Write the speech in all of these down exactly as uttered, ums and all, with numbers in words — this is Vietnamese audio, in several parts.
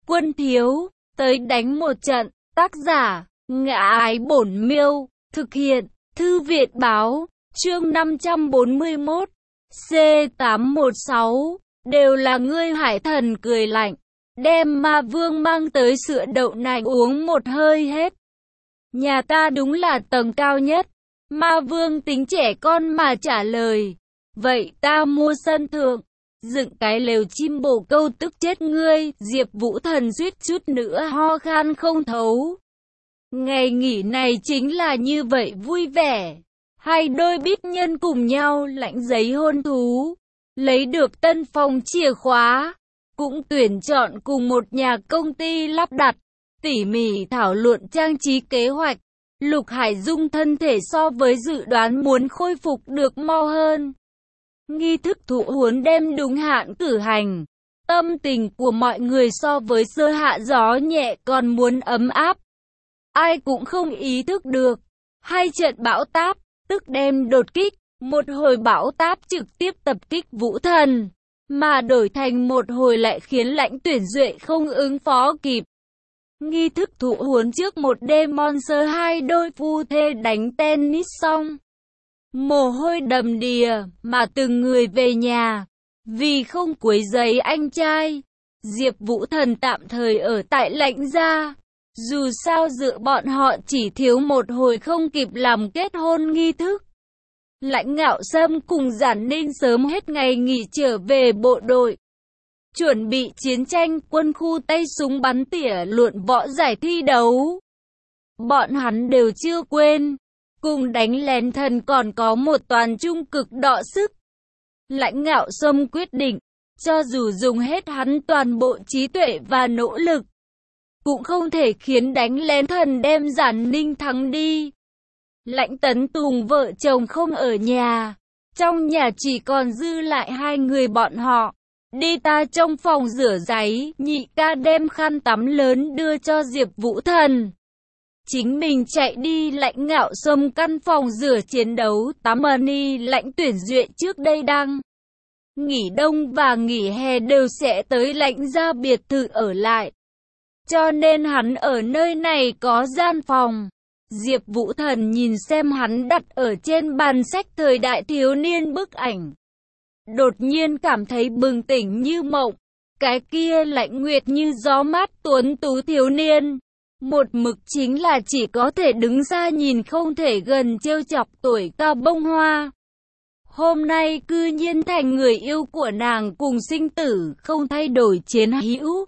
Quân thiếu, tới đánh một trận. Tác giả, Ngã Ái Bổn Miêu. Thực hiện, Thư viện báo. Chương năm trăm bốn mươi mốt. C tám một sáu. Đều là ngươi. Hải Thần cười lạnh, đem Ma Vương mang tới sữa đậu nành uống một hơi hết. Nhà ta đúng là tầng cao nhất. Ma Vương tính trẻ con mà trả lời. Vậy ta mua sân thượng, dựng cái lều chim bồ câu tức chết ngươi. Diệp Vũ Thần suýt chút nữa ho khan không thấu. Ngày nghỉ này chính là như vậy vui vẻ. Hai đôi bít nhân cùng nhau lãnh giấy hôn thú, lấy được tân phòng chìa khóa, cũng tuyển chọn cùng một nhà công ty lắp đặt, tỉ mỉ thảo luận trang trí kế hoạch. Lục Hải Dung thân thể so với dự đoán muốn khôi phục được mau hơn. Nghi thức thụ huấn đem đúng hạn cử hành. Tâm tình của mọi người so với sơ hạ gió nhẹ còn muốn ấm áp. Ai cũng không ý thức được, hai trận bão táp, tức đem đột kích, một hồi bão táp trực tiếp tập kích Vũ Thần, mà đổi thành một hồi lại khiến Lãnh Tuyển Duệ không ứng phó kịp. Nghi thức thụ huấn trước một đêm Monster hai đôi phu thê đánh tennis xong, mồ hôi đầm đìa, mà từng người về nhà. Vì không quấy rầy anh trai, Diệp Vũ Thần tạm thời ở tại Lãnh gia. Dù sao giữa bọn họ chỉ thiếu một hồi không kịp làm kết hôn nghi thức. Lãnh Ngạo Sâm cùng Giản Ninh sớm hết ngày nghỉ trở về bộ đội, chuẩn bị chiến tranh. Quân khu tay súng bắn tỉa luận võ giải thi đấu. Bọn hắn đều chưa quên, cùng đánh lén thần còn có một toàn trung cực đọ sức. Lãnh Ngạo Sâm quyết định, cho dù dùng hết hắn toàn bộ trí tuệ và nỗ lực, cũng không thể khiến đánh lén thần đem Giản Ninh thắng đi. Lãnh Tấn Tùng vợ chồng không ở nhà, trong nhà chỉ còn dư lại hai người bọn họ. Đi ta trong phòng rửa giấy, nhị ca đem khăn tắm lớn đưa cho Diệp Vũ Thần. Chính mình chạy đi Lãnh Ngạo Sâm căn phòng rửa chiến đấu tắm money. Lãnh Tuyển Duệ trước đây đang nghỉ đông và nghỉ hè đều sẽ tới Lãnh gia biệt thự ở lại, cho nên hắn ở nơi này có gian phòng. Diệp Vũ Thần nhìn xem hắn đặt ở trên bàn sách thời đại thiếu niên bức ảnh, đột nhiên cảm thấy bừng tỉnh như mộng. Cái kia Lãnh Nguyệt như gió mát tuấn tú thiếu niên, một mực chính là chỉ có thể đứng xa nhìn không thể gần trêu chọc tuổi cao bông hoa. Hôm nay cư nhiên thành người yêu của nàng, cùng sinh tử không thay đổi chiến hữu.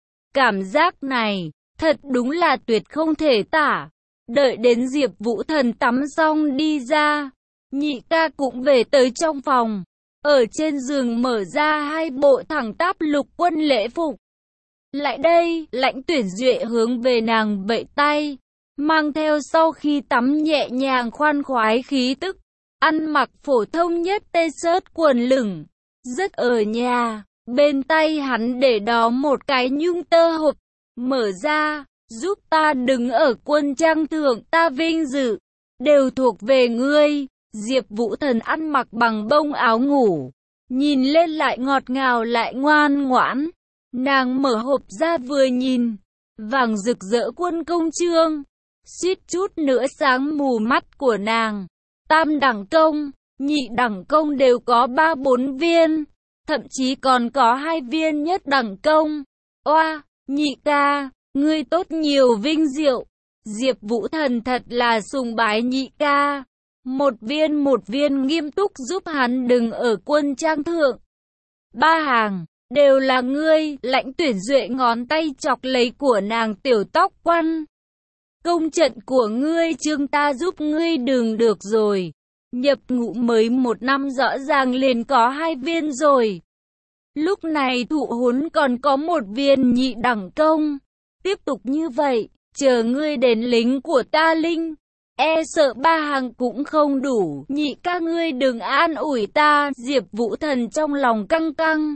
Cảm giác này, thật đúng là tuyệt không thể tả. Đợi đến Diệp Vũ Thần tắm xong đi ra, nhị ca cũng về tới trong phòng. Ở trên giường mở ra hai bộ thẳng tắp lục quân lễ phục. Lại đây, Lãnh Tuyển Duệ hướng về nàng vẫy tay, mang theo sau khi tắm nhẹ nhàng khoan khoái khí tức. Ăn mặc phổ thông nhất t-shirt quần lửng, rất ở nhà. Bên tay hắn để đó một cái nhung tơ hộp, mở ra, giúp ta đứng ở quân trang thượng, ta vinh dự, đều thuộc về ngươi. Diệp Vũ Thần ăn mặc bằng bông áo ngủ, nhìn lên lại ngọt ngào lại ngoan ngoãn. Nàng mở hộp ra vừa nhìn, vàng rực rỡ quân công chương, suýt chút nữa sáng mù mắt của nàng. Tam đẳng công, nhị đẳng công đều có ba bốn viên, thậm chí còn có hai viên nhất đẳng công. Oa, nhị ca, ngươi tốt nhiều vinh diệu. Diệp Vũ Thần thật là sùng bái nhị ca, một viên một viên nghiêm túc giúp hắn đừng ở quân trang thượng. Ba hàng, đều là ngươi. Lãnh Tuyển Duệ ngón tay chọc lấy của nàng tiểu tóc quăn. Công trận của ngươi chương ta giúp ngươi đừng được rồi. Nhập ngũ mới một năm rõ ràng liền có hai viên rồi. Lúc này thụ huấn còn có một viên nhị đẳng công. Tiếp tục như vậy, chờ ngươi đến lính của ta linh, e sợ ba hàng cũng không đủ. Nhị ca ngươi đừng an ủi ta. Diệp Vũ Thần trong lòng căng căng.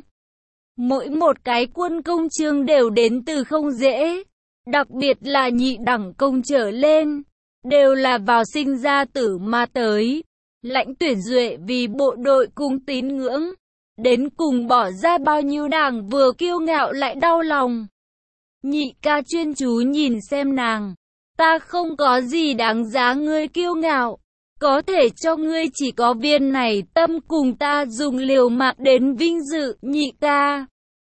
Mỗi một cái quân công chương đều đến từ không dễ, đặc biệt là nhị đẳng công trở lên, đều là vào sinh ra tử mà tới. Lãnh Tuyển Duệ vì bộ đội cùng tín ngưỡng, đến cùng bỏ ra bao nhiêu, nàng vừa kiêu ngạo lại đau lòng. Nhị ca chuyên chú nhìn xem nàng. Ta không có gì đáng giá ngươi kiêu ngạo. Có thể cho ngươi chỉ có viên này tâm cùng ta dùng liều mạng đến vinh dự. Nhị ca,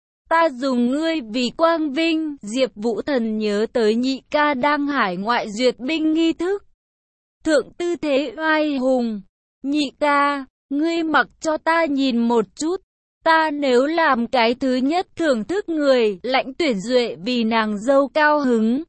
ta dùng ngươi vì quang vinh. Diệp Vũ Thần nhớ tới nhị ca đang hải ngoại duyệt binh nghi thức. Thượng tư thế oai hùng. Nhị ca, ngươi mặc cho ta nhìn một chút. Ta nếu làm cái thứ nhất thưởng thức người. Lãnh Tuyển Duệ vì nàng dâu cao hứng.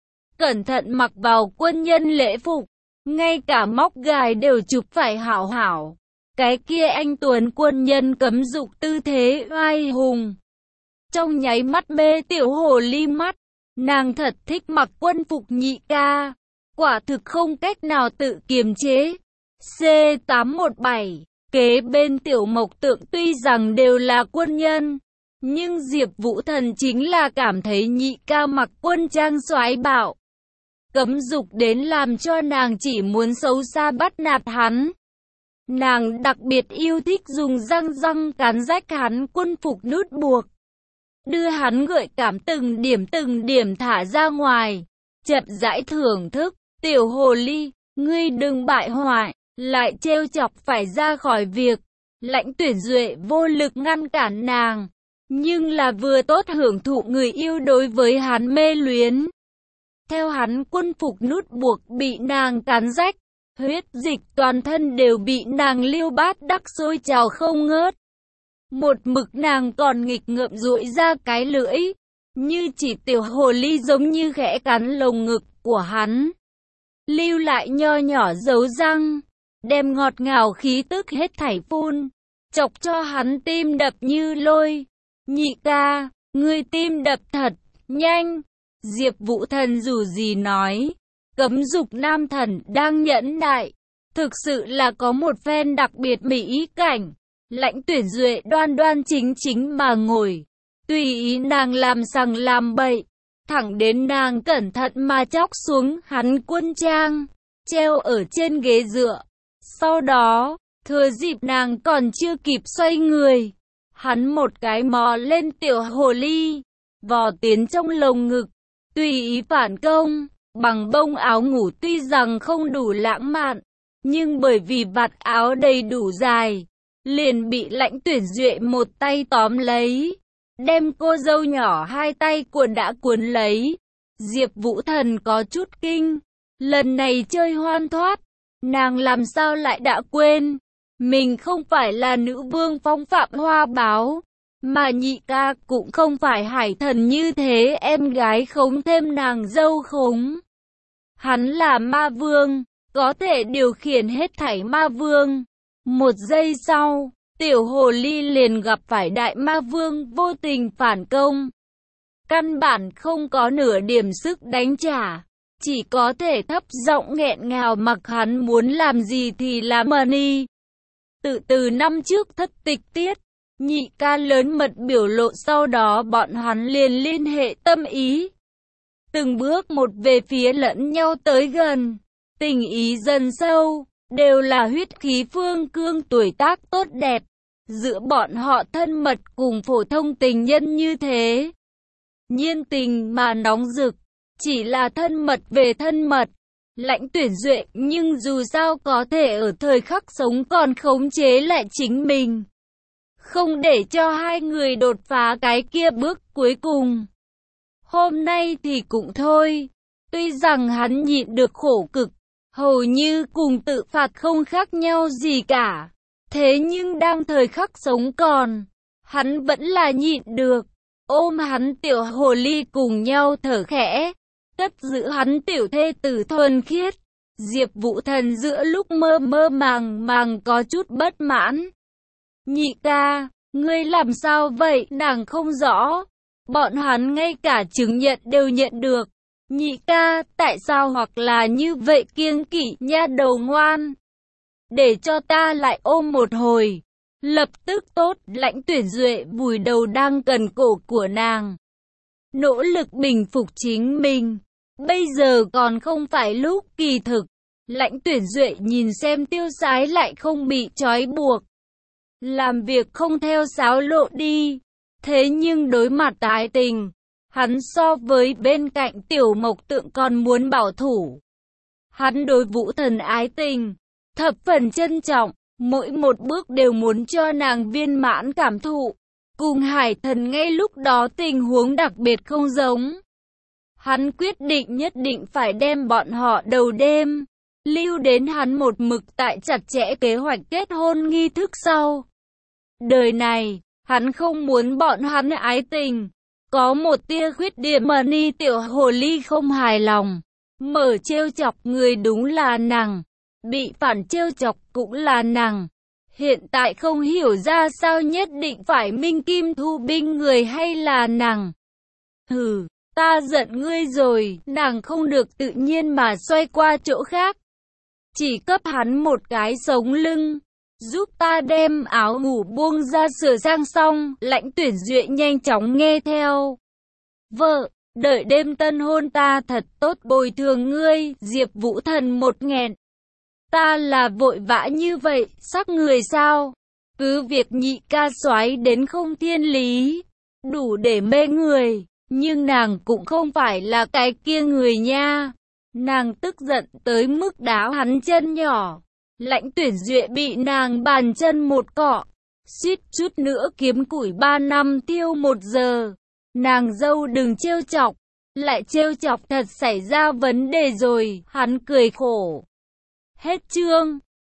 Cẩn thận mặc vào quân nhân lễ phục. Ngay cả móc gài đều chụp phải hảo hảo. Cái kia anh tuấn quân nhân cấm dục tư thế oai hùng. Trong nháy mắt mê tiểu hồ ly mắt. Nàng thật thích mặc quân phục nhị ca. Quả thực không cách nào tự kiềm chế. C tám một bảy. Kế bên Tiểu Mộc Tượng tuy rằng đều là quân nhân, nhưng Diệp Vũ Thần chính là cảm thấy nhị ca mặc quân trang soái bạo. Cấm dục đến làm cho nàng chỉ muốn xấu xa bắt nạt hắn. Nàng đặc biệt yêu thích dùng răng răng cán rách hắn quân phục nút buộc. Đưa hắn gợi cảm từng điểm từng điểm thả ra ngoài. Chậm rãi thưởng thức. Tiểu hồ ly, ngươi đừng bại hoại. Lại trêu chọc phải ra khỏi việc. Lãnh Tuyển Duệ vô lực ngăn cản nàng. Nhưng là vừa tốt hưởng thụ người yêu đối với hắn mê luyến. Theo hắn quân phục nút buộc bị nàng cắn rách. Huyết dịch toàn thân đều bị nàng liêu bát đắc sôi trào không ngớt. Một mực nàng còn nghịch ngợm duỗi ra cái lưỡi. Như chỉ tiểu hồ ly giống như khẽ cắn lồng ngực của hắn. Lưu lại nho nhỏ dấu răng. Đem ngọt ngào khí tức hết thảy phun. Chọc cho hắn tim đập như lôi. Nhị ca, ngươi tim đập thật nhanh. Diệp Vũ Thần dù gì nói. Cấm dục nam thần đang nhẫn nại. Thực sự là có một phen đặc biệt mỹ cảnh. Lãnh Tuyển Duệ đoan đoan chính chính mà ngồi. Tùy ý nàng làm sằng làm bậy. Thẳng đến nàng cẩn thận mà chóc xuống hắn quân trang. Treo ở trên ghế dựa. Sau đó, thừa dịp nàng còn chưa kịp xoay người. Hắn một cái mò lên tiểu hồ ly. Vò tiến trong lồng ngực. Tùy ý phản công. Bằng bông áo ngủ tuy rằng không đủ lãng mạn. Nhưng bởi vì vạt áo đầy đủ dài. Liền bị Lãnh Tuyển Duệ một tay tóm lấy. Đem cô dâu nhỏ hai tay cuộn đã cuốn lấy. Diệp Vũ Thần có chút kinh. Lần này chơi hoan thoát. Nàng làm sao lại đã quên. Mình không phải là nữ vương phong phạm hoa báo. Mà nhị ca cũng không phải hải thần như thế. Em gái khống thêm nàng dâu khống. Hắn là ma vương. Có thể điều khiển hết thảy ma vương. Một giây sau, tiểu hồ ly liền gặp phải đại ma vương vô tình phản công. Căn bản không có nửa điểm sức đánh trả. Chỉ có thể thấp giọng nghẹn ngào mặc hắn muốn làm gì thì làm đi. Tự từ năm trước thất tịch tiết, nhị ca lớn mật biểu lộ sau đó bọn hắn liền liên hệ tâm ý. Từng bước một về phía lẫn nhau tới gần, tình ý dần sâu, đều là huyết khí phương cương tuổi tác tốt đẹp. Giữa bọn họ thân mật cùng phổ thông tình nhân như thế. Nhiên tình mà nóng rực. Chỉ là thân mật về thân mật. Lãnh Tuyển Duệ nhưng dù sao có thể ở thời khắc sống còn khống chế lại chính mình. Không để cho hai người đột phá cái kia bước cuối cùng. Hôm nay thì cũng thôi. Tuy rằng hắn nhịn được khổ cực. Hầu như cùng tự phạt không khác nhau gì cả. Thế nhưng đang thời khắc sống còn. Hắn vẫn là nhịn được. Ôm hắn tiểu hồ ly cùng nhau thở khẽ. Cất giữ hắn tiểu thê tử thuần khiết. Diệp Vũ Thần giữa lúc mơ mơ màng màng có chút bất mãn. Nhị ca, ngươi làm sao vậy? Nàng không rõ. Bọn hắn ngay cả chứng nhận đều nhận được. Nhị ca, tại sao hoặc là như vậy kiêng kỵ nha đầu ngoan? Để cho ta lại ôm một hồi. Lập tức tốt. Lãnh Tuyển Duệ vùi đầu đang cần cổ của nàng. Nỗ lực bình phục chính mình. Bây giờ còn không phải lúc. Kỳ thực. Lãnh Tuyển Duệ nhìn xem tiêu sái lại không bị trói buộc. Làm việc không theo sáo lộ đi. Thế nhưng đối mặt tái tình. Hắn so với bên cạnh Tiểu Mộc Tượng còn muốn bảo thủ. Hắn đối Vũ Thần ái tình, thập phần trân trọng, mỗi một bước đều muốn cho nàng viên mãn cảm thụ. Cùng Hải Thần ngay lúc đó tình huống đặc biệt không giống. Hắn quyết định nhất định phải đem bọn họ đầu đêm lưu đến hắn một mực tại chặt chẽ kế hoạch kết hôn nghi thức sau. Đời này, hắn không muốn bọn hắn ái tình. Có một tia khuyết điểm mà Ni tiểu hồ ly không hài lòng. Mở trêu chọc người đúng là nàng. Bị phản trêu chọc cũng là nàng. Hiện tại không hiểu ra sao nhất định phải Minh Kim thu binh người hay là nàng. Hừ, ta giận ngươi rồi. Nàng không được tự nhiên mà xoay qua chỗ khác. Chỉ cấp hắn một cái sống lưng. Giúp ta đem áo ngủ buông ra sửa sang xong. Lãnh Tuyển Duệ nhanh chóng nghe theo. Vợ, đợi đêm tân hôn ta thật tốt bồi thường ngươi. Diệp Vũ Thần một nghẹn. Ta là vội vã như vậy, sắc người sao? Cứ việc nhị ca soái đến không thiên lý, đủ để mê người, nhưng nàng cũng không phải là cái kia người nha. Nàng tức giận tới mức đá hắn chân nhỏ. Lãnh Tuyển Duệ bị nàng bàn chân một cọ, suýt chút nữa kiếm củi ba năm tiêu một giờ. Nàng dâu đừng trêu chọc, lại trêu chọc thật xảy ra vấn đề rồi, hắn cười khổ. Hết chương.